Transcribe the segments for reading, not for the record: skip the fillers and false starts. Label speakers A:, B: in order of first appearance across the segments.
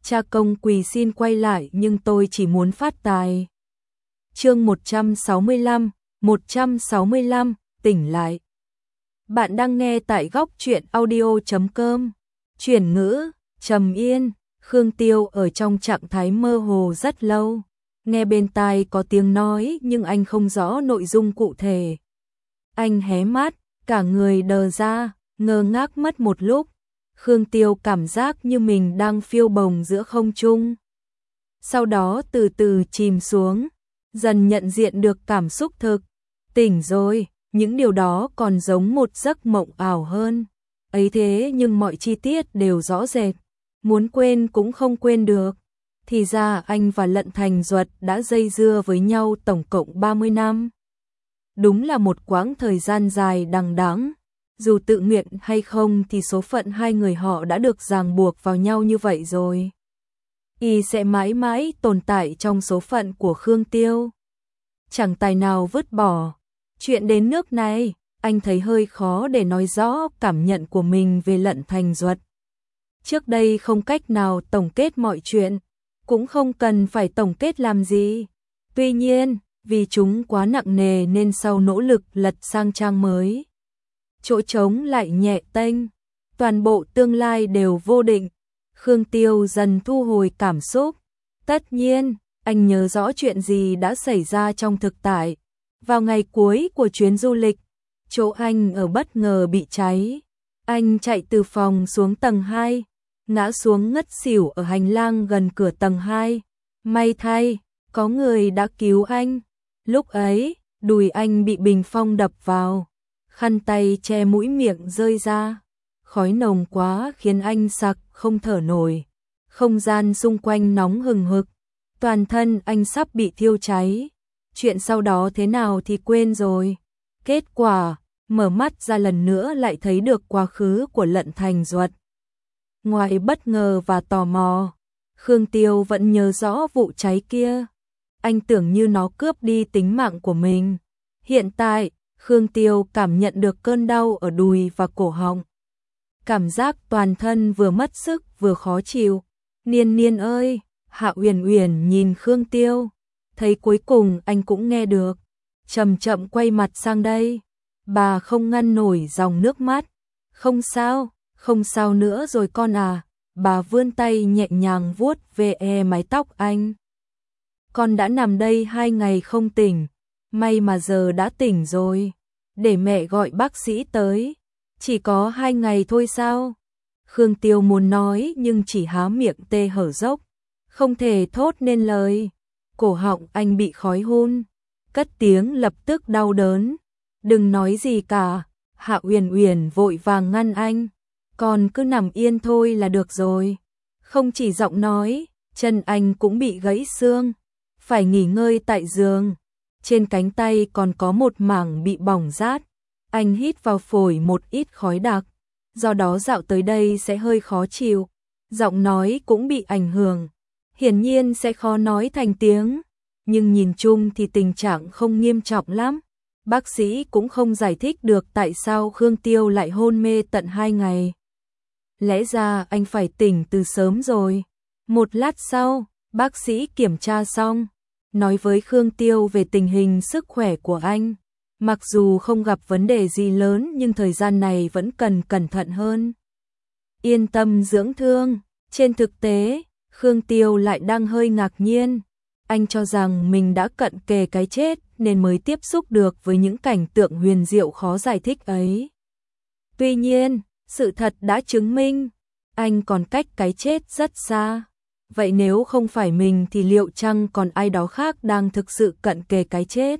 A: Cha công quỳ xin quay lại nhưng tôi chỉ muốn phát tài. Chương 165, tỉnh lại. Bạn đang nghe tại góc truyện audio.com. Chuyển ngữ, trầm yên, Khương Tiêu ở trong trạng thái mơ hồ rất lâu. Nghe bên tai có tiếng nói nhưng anh không rõ nội dung cụ thể. Anh hé mắt, cả người đờ ra, ngơ ngác mất một lúc. Khương Tiêu cảm giác như mình đang phiêu bồng giữa không trung. Sau đó từ từ chìm xuống, dần nhận diện được cảm xúc thực. Tỉnh rồi, những điều đó còn giống một giấc mộng ảo hơn. Ấy thế nhưng mọi chi tiết đều rõ rệt, muốn quên cũng không quên được. Thì ra anh và Lận Thành Duật đã dây dưa với nhau tổng cộng 30 năm. Đúng là một quãng thời gian dài đằng đẵng. Dù tự nguyện hay không thì số phận hai người họ đã được ràng buộc vào nhau như vậy rồi. Y sẽ mãi mãi tồn tại trong số phận của Khương Tiêu. Chẳng tài nào vứt bỏ. Chuyện đến nước này, anh thấy hơi khó để nói rõ cảm nhận của mình về Lận Thành Duật. Trước đây không cách nào tổng kết mọi chuyện, cũng không cần phải tổng kết làm gì. Tuy nhiên, vì chúng quá nặng nề nên sau nỗ lực lật sang trang mới, chỗ trống lại nhẹ tênh, toàn bộ tương lai đều vô định. Khương Tiêu dần thu hồi cảm xúc. Tất nhiên, anh nhớ rõ chuyện gì đã xảy ra trong thực tại. Vào ngày cuối của chuyến du lịch, chỗ anh ở bất ngờ bị cháy. Anh chạy từ phòng xuống tầng 2, ngã xuống ngất xỉu ở hành lang gần cửa tầng 2. May thay, có người đã cứu anh. Lúc ấy, đùi anh bị bình phong đập vào, khăn tay che mũi miệng rơi ra. Khói nồng quá khiến anh sặc không thở nổi. Không gian xung quanh nóng hừng hực, toàn thân anh sắp bị thiêu cháy. Chuyện sau đó thế nào thì quên rồi. Kết quả, mở mắt ra lần nữa lại thấy được quá khứ của Lận Thành Duật. Ngoài bất ngờ và tò mò, Khương Tiêu vẫn nhớ rõ vụ cháy kia. Anh tưởng như nó cướp đi tính mạng của mình. Hiện tại, Khương Tiêu cảm nhận được cơn đau ở đùi và cổ họng. Cảm giác toàn thân vừa mất sức vừa khó chịu. Niên Niên ơi, Hạ Uyển Uyển nhìn Khương Tiêu, thấy cuối cùng anh cũng nghe được, chậm chậm quay mặt sang đây. Bà không ngăn nổi dòng nước mắt. Không sao nữa rồi con à. Bà vươn tay nhẹ nhàng vuốt ve mái tóc anh. Con đã nằm đây 2 ngày không tỉnh, may mà giờ đã tỉnh rồi. Để mẹ gọi bác sĩ tới. Chỉ có 2 ngày thôi sao? Khương Tiêu muốn nói nhưng chỉ há miệng tê hở dốc, không thể thốt nên lời. Cổ họng anh bị khói hun, cất tiếng lập tức đau đớn. Đừng nói gì cả. Hạ Uyển Uyển vội vàng ngăn anh. Con cứ nằm yên thôi là được rồi. Không chỉ giọng nói, chân anh cũng bị gãy xương, phải nghỉ ngơi tại giường. Trên cánh tay còn có một mảng bị bỏng rát. Anh hít vào phổi một ít khói đặc, do đó dạo tới đây sẽ hơi khó chịu. Giọng nói cũng bị ảnh hưởng, hiển nhiên sẽ khó nói thành tiếng. Nhưng nhìn chung thì tình trạng không nghiêm trọng lắm. Bác sĩ cũng không giải thích được tại sao Khương Tiêu lại hôn mê tận 2 ngày. Lẽ ra anh phải tỉnh từ sớm rồi. Một lát sau, bác sĩ kiểm tra xong, nói với Khương Tiêu về tình hình sức khỏe của anh. Mặc dù không gặp vấn đề gì lớn nhưng thời gian này vẫn cần cẩn thận hơn. Yên tâm dưỡng thương. Trên thực tế, Khương Tiêu lại đang hơi ngạc nhiên. Anh cho rằng mình đã cận kề cái chết nên mới tiếp xúc được với những cảnh tượng huyền diệu khó giải thích ấy. Tuy nhiên, sự thật đã chứng minh, anh còn cách cái chết rất xa. Vậy nếu không phải mình thì liệu chăng còn ai đó khác đang thực sự cận kề cái chết?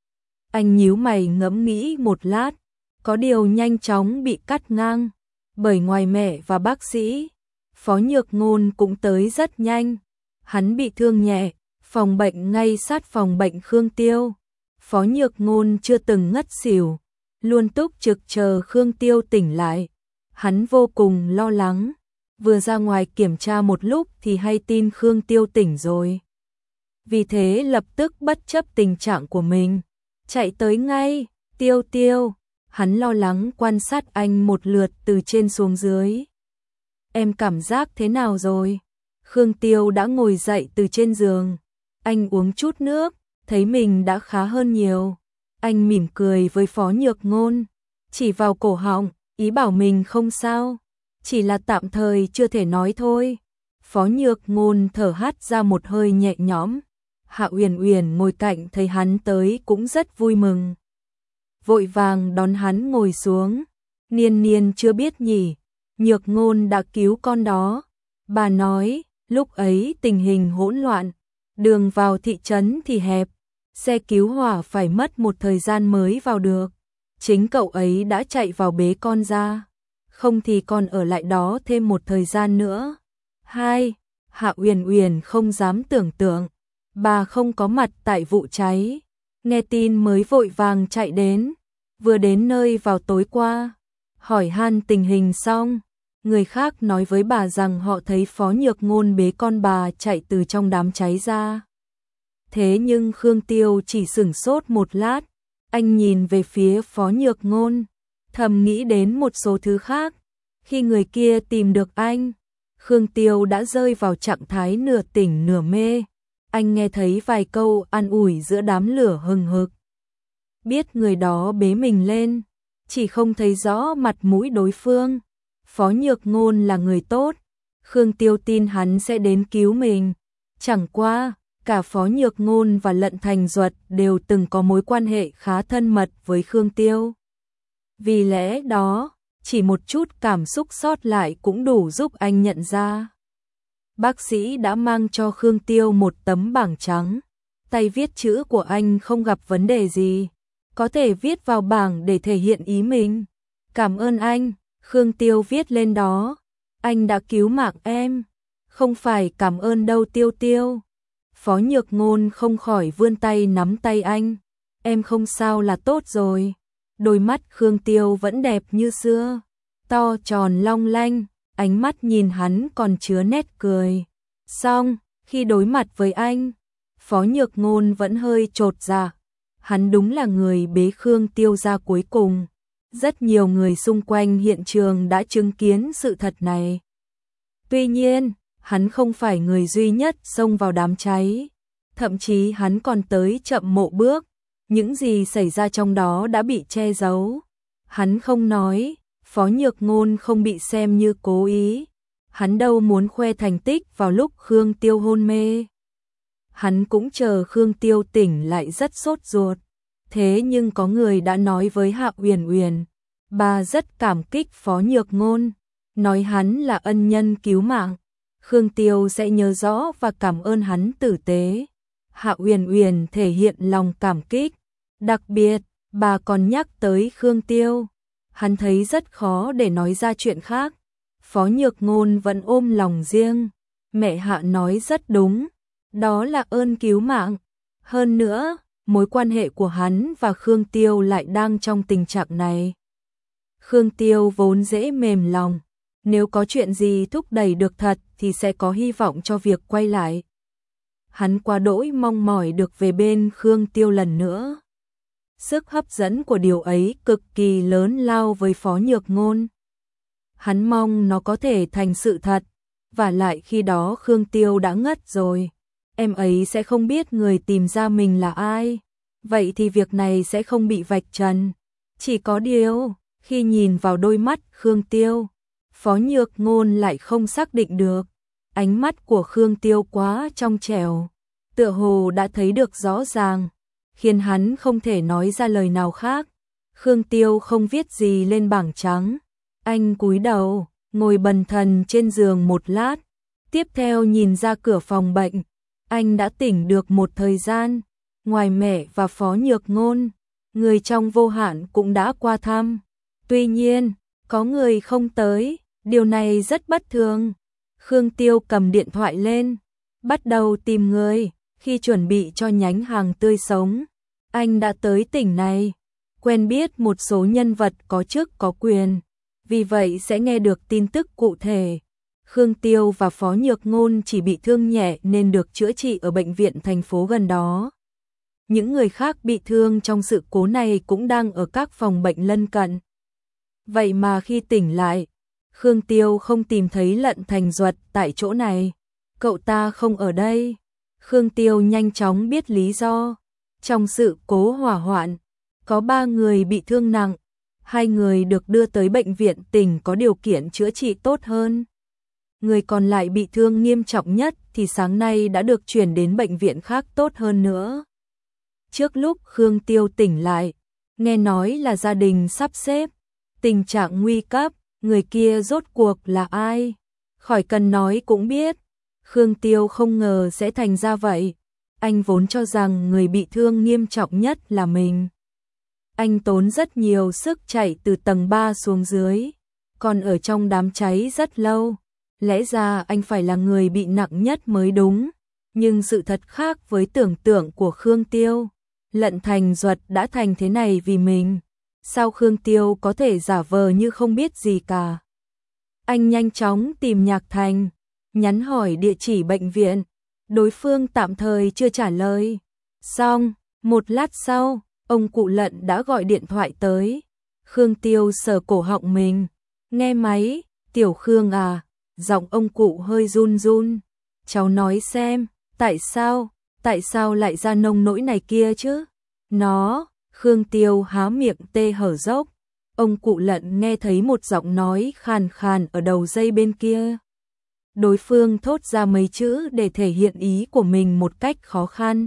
A: Anh nhíu mày ngẫm nghĩ một lát, có điều nhanh chóng bị cắt ngang, bởi ngoài mẹ và bác sĩ, Phó Nhược Ngôn cũng tới rất nhanh. Hắn bị thương nhẹ, phòng bệnh ngay sát phòng bệnh Khương Tiêu. Phó Nhược Ngôn chưa từng ngất xỉu, luôn túc trực chờ Khương Tiêu tỉnh lại. Hắn vô cùng lo lắng, vừa ra ngoài kiểm tra một lúc thì hay tin Khương Tiêu tỉnh rồi. Vì thế lập tức bất chấp tình trạng của mình, chạy tới ngay. Tiêu Tiêu, hắn lo lắng quan sát anh một lượt từ trên xuống dưới. Em cảm giác thế nào rồi? Khương Tiêu đã ngồi dậy từ trên giường. Anh uống chút nước, thấy mình đã khá hơn nhiều. Anh mỉm cười với Phó Nhược Ngôn, chỉ vào cổ họng, ý bảo mình không sao, chỉ là tạm thời chưa thể nói thôi. Phó Nhược Ngôn thở hắt ra một hơi nhẹ nhõm. Hạ Uyển Uyển ngồi cạnh thấy hắn tới cũng rất vui mừng. Vội vàng đón hắn ngồi xuống. Niên Niên chưa biết nhỉ, Nhược Ngôn đã cứu con đó. Bà nói, lúc ấy tình hình hỗn loạn, đường vào thị trấn thì hẹp, xe cứu hỏa phải mất một thời gian mới vào được. Chính cậu ấy đã chạy vào bế con ra, không thì con ở lại đó thêm một thời gian nữa. Hạ Uyển Uyển không dám tưởng tượng, bà không có mặt tại vụ cháy, nghe tin mới vội vàng chạy đến, vừa đến nơi vào tối qua, hỏi han tình hình xong, người khác nói với bà rằng họ thấy Phó Nhược Ngôn bế con bà chạy từ trong đám cháy ra. Thế nhưng Khương Tiêu chỉ sửng sốt một lát, anh nhìn về phía Phó Nhược Ngôn, thầm nghĩ đến một số thứ khác. Khi người kia tìm được anh, Khương Tiêu đã rơi vào trạng thái nửa tỉnh nửa mê. Anh nghe thấy vài câu an ủi giữa đám lửa hừng hực. Biết người đó bế mình lên, chỉ không thấy rõ mặt mũi đối phương. Phó Nhược Ngôn là người tốt, Khương Tiêu tin hắn sẽ đến cứu mình. Chẳng qua, cả Phó Nhược Ngôn và Lận Thành Duật đều từng có mối quan hệ khá thân mật với Khương Tiêu. Vì lẽ đó, chỉ một chút cảm xúc sót lại cũng đủ giúp anh nhận ra. Bác sĩ đã mang cho Khương Tiêu một tấm bảng trắng, tay viết chữ của anh không gặp vấn đề gì, có thể viết vào bảng để thể hiện ý mình. Cảm ơn anh, Khương Tiêu viết lên đó, anh đã cứu mạng em, không phải cảm ơn đâu Tiêu Tiêu. Phó Nhược Ngôn không khỏi vươn tay nắm tay anh, em không sao là tốt rồi. Đôi mắt Khương Tiêu vẫn đẹp như xưa, to tròn long lanh, ánh mắt nhìn hắn còn chứa nét cười. Xong, khi đối mặt với anh, Phó Nhược Ngôn vẫn hơi chột dạ. Hắn đúng là người bế Khương Tiêu ra cuối cùng. Rất nhiều người xung quanh hiện trường đã chứng kiến sự thật này. Tuy nhiên, hắn không phải người duy nhất xông vào đám cháy. Thậm chí hắn còn tới chậm một bước. Những gì xảy ra trong đó đã bị che giấu. Hắn không nói, Phó Nhược Ngôn không bị xem như cố ý. Hắn đâu muốn khoe thành tích vào lúc Khương Tiêu hôn mê. Hắn cũng chờ Khương Tiêu tỉnh lại rất sốt ruột. Thế nhưng có người đã nói với Hạ Uyển Uyển, bà rất cảm kích Phó Nhược Ngôn, nói hắn là ân nhân cứu mạng. Khương Tiêu sẽ nhớ rõ và cảm ơn hắn tử tế. Hạ Uyển Uyển thể hiện lòng cảm kích. Đặc biệt, bà còn nhắc tới Khương Tiêu. Hắn thấy rất khó để nói ra chuyện khác. Phó Nhược Ngôn vẫn ôm lòng riêng. Mẹ Hạ nói rất đúng. Đó là ơn cứu mạng. Hơn nữa, mối quan hệ của hắn và Khương Tiêu lại đang trong tình trạng này. Khương Tiêu vốn dễ mềm lòng. Nếu có chuyện gì thúc đẩy được thật thì sẽ có hy vọng cho việc quay lại. Hắn quá đỗi mong mỏi được về bên Khương Tiêu lần nữa. Sức hấp dẫn của điều ấy cực kỳ lớn lao với Phó Nhược Ngôn. Hắn mong nó có thể thành sự thật, và lại khi đó Khương Tiêu đã ngất rồi, em ấy sẽ không biết người tìm ra mình là ai, vậy thì việc này sẽ không bị vạch trần. Chỉ có điều, khi nhìn vào đôi mắt Khương Tiêu, Phó Nhược Ngôn lại không xác định được. Ánh mắt của Khương Tiêu quá trong trẻo, tựa hồ đã thấy được rõ ràng, khiến hắn không thể nói ra lời nào khác. Khương Tiêu không viết gì lên bảng trắng. Anh cúi đầu, ngồi bần thần trên giường một lát. Tiếp theo nhìn ra cửa phòng bệnh. Anh đã tỉnh được một thời gian. Ngoài mẹ và Phó Nhược Ngôn, người trong Vô Hạn cũng đã qua thăm. Tuy nhiên, có người không tới. Điều này rất bất thường. Khương Tiêu cầm điện thoại lên, bắt đầu tìm người. Khi chuẩn bị cho nhánh hàng tươi sống, anh đã tới tỉnh này, quen biết một số nhân vật có chức có quyền, vì vậy sẽ nghe được tin tức cụ thể. Khương Tiêu và Phó Nhược Ngôn chỉ bị thương nhẹ nên được chữa trị ở bệnh viện thành phố gần đó. Những người khác bị thương trong sự cố này cũng đang ở các phòng bệnh lân cận. Vậy mà khi tỉnh lại, Khương Tiêu không tìm thấy Lận Thành Duật tại chỗ này. Cậu ta không ở đây. Khương Tiêu nhanh chóng biết lý do. Trong sự cố hỏa hoạn, có 3 người bị thương nặng, 2 người được đưa tới bệnh viện tỉnh có điều kiện chữa trị tốt hơn. Người còn lại bị thương nghiêm trọng nhất thì sáng nay đã được chuyển đến bệnh viện khác tốt hơn nữa. Trước lúc Khương Tiêu tỉnh lại, nghe nói là gia đình sắp xếp, tình trạng nguy cấp, người kia rốt cuộc là ai? Khỏi cần nói cũng biết. Khương Tiêu không ngờ sẽ thành ra vậy. Anh vốn cho rằng người bị thương nghiêm trọng nhất là mình. Anh tốn rất nhiều sức chạy từ tầng 3 xuống dưới, còn ở trong đám cháy rất lâu. Lẽ ra anh phải là người bị nặng nhất mới đúng, nhưng sự thật khác với tưởng tượng của Khương Tiêu. Lận Thành Duật đã thành thế này vì mình. Sao Khương Tiêu có thể giả vờ như không biết gì cả? Anh nhanh chóng tìm Nhạc Thành, nhắn hỏi địa chỉ bệnh viện. Đối phương tạm thời chưa trả lời. Xong, một lát sau, ông cụ Lận đã gọi điện thoại tới. Khương Tiêu sờ cổ họng mình. Nghe máy, Tiểu Khương à, giọng ông cụ hơi run run. Cháu nói xem, tại sao lại ra nông nỗi này kia chứ? Khương Tiêu há miệng tê hở dốc. Ông cụ Lận nghe thấy một giọng nói khàn khàn ở đầu dây bên kia. Đối phương thốt ra mấy chữ để thể hiện ý của mình một cách khó khăn.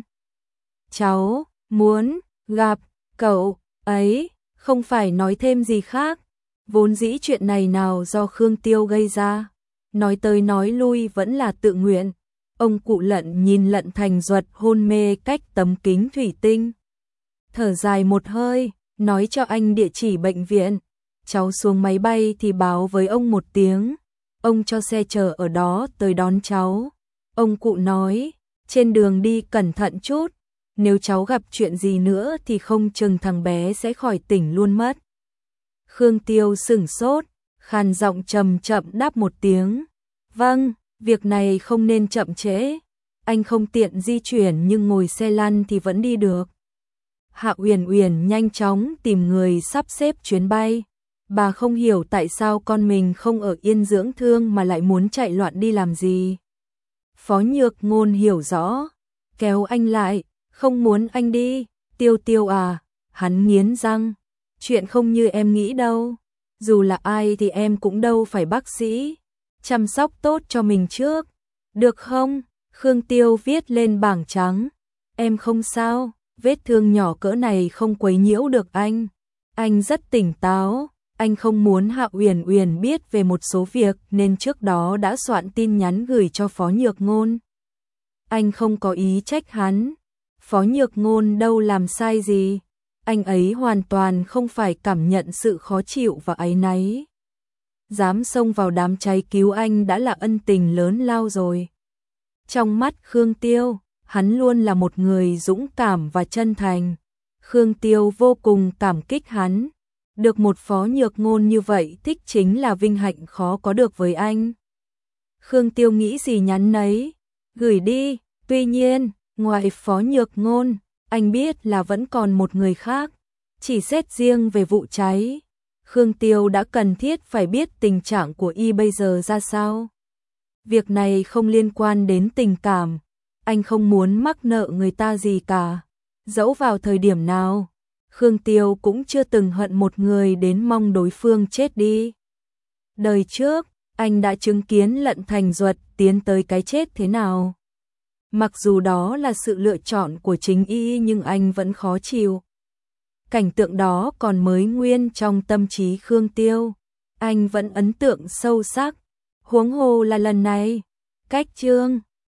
A: Cháu muốn gặp cậu ấy, không phải nói thêm gì khác. Vốn dĩ chuyện này nào do Khương Tiêu gây ra, nói tới nói lui vẫn là tự nguyện. Ông cụ Lận nhìn Lận Thành Duật hôn mê cách tấm kính thủy tinh, thở dài một hơi, nói cho anh địa chỉ bệnh viện. Cháu xuống máy bay thì báo với ông một tiếng, ông cho xe chở ở đó tới đón cháu. Ông cụ nói, trên đường đi cẩn thận chút, nếu cháu gặp chuyện gì nữa thì không chừng thằng bé sẽ khỏi tỉnh luôn mất. Khương Tiêu sửng sốt, khàn giọng chậm chậm đáp một tiếng. Vâng, việc này không nên chậm trễ. Anh không tiện di chuyển nhưng ngồi xe lăn thì vẫn đi được. Hạ Uyển Uyển nhanh chóng tìm người sắp xếp chuyến bay. Bà không hiểu tại sao con mình không ở yên dưỡng thương mà lại muốn chạy loạn đi làm gì. Phó Nhược Ngôn hiểu rõ, kéo anh lại, không muốn anh đi. Tiêu Tiêu à, hắn nghiến răng. Chuyện không như em nghĩ đâu. Dù là ai thì em cũng đâu phải bác sĩ. Chăm sóc tốt cho mình trước. Được không? Khương Tiêu viết lên bảng trắng. Em không sao, vết thương nhỏ cỡ này không quấy nhiễu được anh. Anh rất tỉnh táo. Anh không muốn Hạ Uyển Uyển biết về một số việc nên trước đó đã soạn tin nhắn gửi cho Phó Nhược Ngôn. Anh không có ý trách hắn. Phó Nhược Ngôn đâu làm sai gì. Anh ấy hoàn toàn không phải cảm nhận sự khó chịu và áy náy. Dám xông vào đám cháy cứu anh đã là ân tình lớn lao rồi. Trong mắt Khương Tiêu, hắn luôn là một người dũng cảm và chân thành. Khương Tiêu vô cùng cảm kích hắn. Được một Phó Nhược Ngôn như vậy thích chính là vinh hạnh khó có được với anh. Khương Tiêu nghĩ gì nhắn nấy, gửi đi. Tuy nhiên, ngoài Phó Nhược Ngôn, anh biết là vẫn còn một người khác. Chỉ xét riêng về vụ cháy, Khương Tiêu đã cần thiết phải biết tình trạng của y bây giờ ra sao. Việc này không liên quan đến tình cảm, anh không muốn mắc nợ người ta gì cả. Dẫu vào thời điểm nào, Khương Tiêu cũng chưa từng hận một người đến mong đối phương chết đi. Đời trước, anh đã chứng kiến Lận Thành Duật tiến tới cái chết thế nào. Mặc dù đó là sự lựa chọn của chính y nhưng anh vẫn khó chịu. Cảnh tượng đó còn mới nguyên trong tâm trí Khương Tiêu. Anh vẫn ấn tượng sâu sắc. Huống hồ là lần này, cách chương